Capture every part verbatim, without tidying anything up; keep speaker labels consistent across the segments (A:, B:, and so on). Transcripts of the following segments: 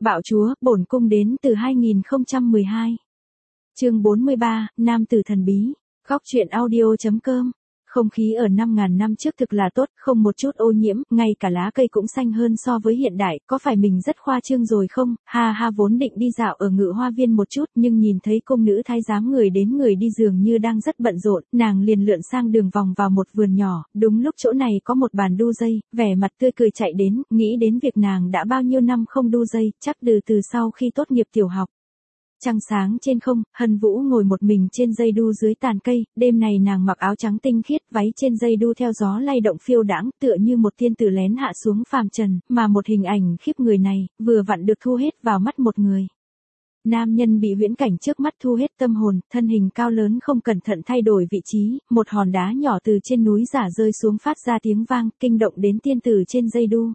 A: Bạo chúa, bổn cung đến từ hai nghìn không trăm mười hai. Chương bốn mươi ba, Nam tử thần bí. Góc truyện audio chấm com. Không khí ở năm ngàn năm trước thực là tốt, không một chút ô nhiễm, ngay cả lá cây cũng xanh hơn so với hiện đại, có phải mình rất khoa trương rồi không? Ha ha, vốn định đi dạo ở Ngự Hoa Viên một chút, nhưng nhìn thấy cung nữ thái giám người đến người đi dường như đang rất bận rộn, nàng liền lượn sang đường vòng vào một vườn nhỏ, đúng lúc chỗ này có một bàn đu dây, vẻ mặt tươi cười chạy đến, nghĩ đến việc nàng đã bao nhiêu năm không đu dây, chắc từ từ sau khi tốt nghiệp tiểu học. Trăng sáng trên không, Hân Vũ ngồi một mình trên dây đu dưới tàn cây, đêm này nàng mặc áo trắng tinh khiết, váy trên dây đu theo gió lay động phiêu đãng, tựa như một tiên tử lén hạ xuống phàm trần, mà một hình ảnh khiếp người này, vừa vặn được thu hết vào mắt một người. Nam nhân bị huyễn cảnh trước mắt thu hết tâm hồn, thân hình cao lớn không cẩn thận thay đổi vị trí, một hòn đá nhỏ từ trên núi giả rơi xuống phát ra tiếng vang, kinh động đến tiên tử trên dây đu.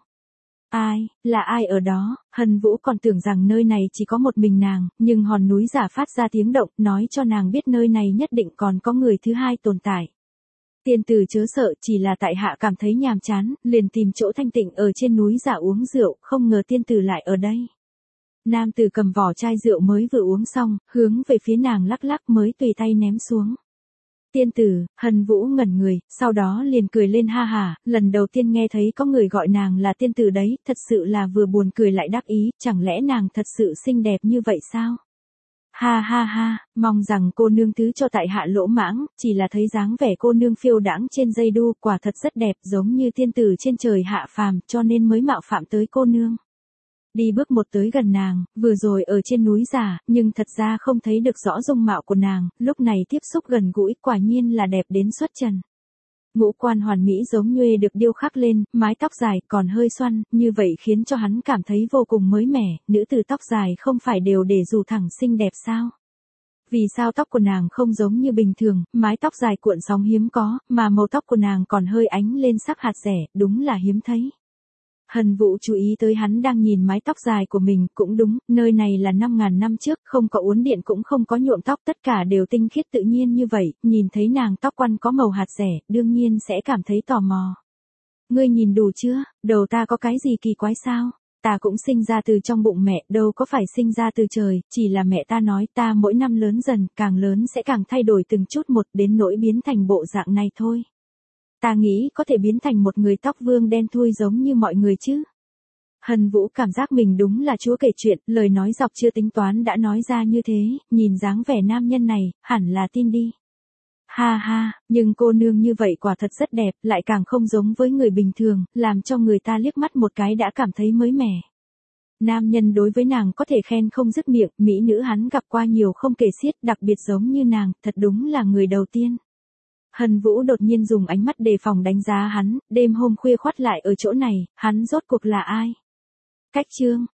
A: Ai, là ai ở đó? Hân Vũ còn tưởng rằng nơi này chỉ có một mình nàng, nhưng hòn núi giả phát ra tiếng động, nói cho nàng biết nơi này nhất định còn có người thứ hai tồn tại. Tiên tử chớ sợ, chỉ là tại hạ cảm thấy nhàm chán, liền tìm chỗ thanh tịnh ở trên núi giả uống rượu, không ngờ tiên tử lại ở đây. Nam tử cầm vỏ chai rượu mới vừa uống xong, hướng về phía nàng lắc lắc mới tùy tay ném xuống. Tiên tử, Hân Vũ ngẩn người, sau đó liền cười lên ha hả, lần đầu tiên nghe thấy có người gọi nàng là tiên tử đấy, thật sự là vừa buồn cười lại đắc ý, chẳng lẽ nàng thật sự xinh đẹp như vậy sao? Ha ha ha, mong rằng cô nương thứ cho tại hạ lỗ mãng, chỉ là thấy dáng vẻ cô nương phiêu đãng trên dây đu, quả thật rất đẹp, giống như tiên tử trên trời hạ phàm, cho nên mới mạo phạm tới cô nương. Đi bước một tới gần nàng, vừa rồi ở trên núi giả, nhưng thật ra không thấy được rõ dung mạo của nàng, lúc này tiếp xúc gần gũi, quả nhiên là đẹp đến xuất trần. Ngũ quan hoàn mỹ giống nhuê được điêu khắc lên, mái tóc dài còn hơi xoăn, như vậy khiến cho hắn cảm thấy vô cùng mới mẻ, nữ tử tóc dài không phải đều để dù thẳng xinh đẹp sao? Vì sao tóc của nàng không giống như bình thường, mái tóc dài cuộn sóng hiếm có, mà màu tóc của nàng còn hơi ánh lên sắc hạt rẻ, đúng là hiếm thấy. Hân Vũ chú ý tới hắn đang nhìn mái tóc dài của mình, cũng đúng, nơi này là năm ngàn năm trước, không có uốn điện cũng không có nhuộm tóc, tất cả đều tinh khiết tự nhiên như vậy, nhìn thấy nàng tóc quăn có màu hạt rẻ, đương nhiên sẽ cảm thấy tò mò. Ngươi nhìn đủ chưa, đầu ta có cái gì kỳ quái sao? Ta cũng sinh ra từ trong bụng mẹ, đâu có phải sinh ra từ trời, chỉ là mẹ ta nói ta mỗi năm lớn dần, càng lớn sẽ càng thay đổi từng chút một đến nỗi biến thành bộ dạng này thôi. Ta nghĩ có thể biến thành một người tóc vương đen thui giống như mọi người chứ. Hân Vũ cảm giác mình đúng là chúa kể chuyện, lời nói dọc chưa tính toán đã nói ra như thế, nhìn dáng vẻ nam nhân này, hẳn là tin đi. Ha ha, nhưng cô nương như vậy quả thật rất đẹp, lại càng không giống với người bình thường, làm cho người ta liếc mắt một cái đã cảm thấy mới mẻ. Nam nhân đối với nàng có thể khen không dứt miệng, mỹ nữ hắn gặp qua nhiều không kể xiết, đặc biệt giống như nàng, thật đúng là người đầu tiên. Hân Vũ đột nhiên dùng ánh mắt đề phòng đánh giá hắn, đêm hôm khuya khoắt lại ở chỗ này, hắn rốt cuộc là ai? Cách chương,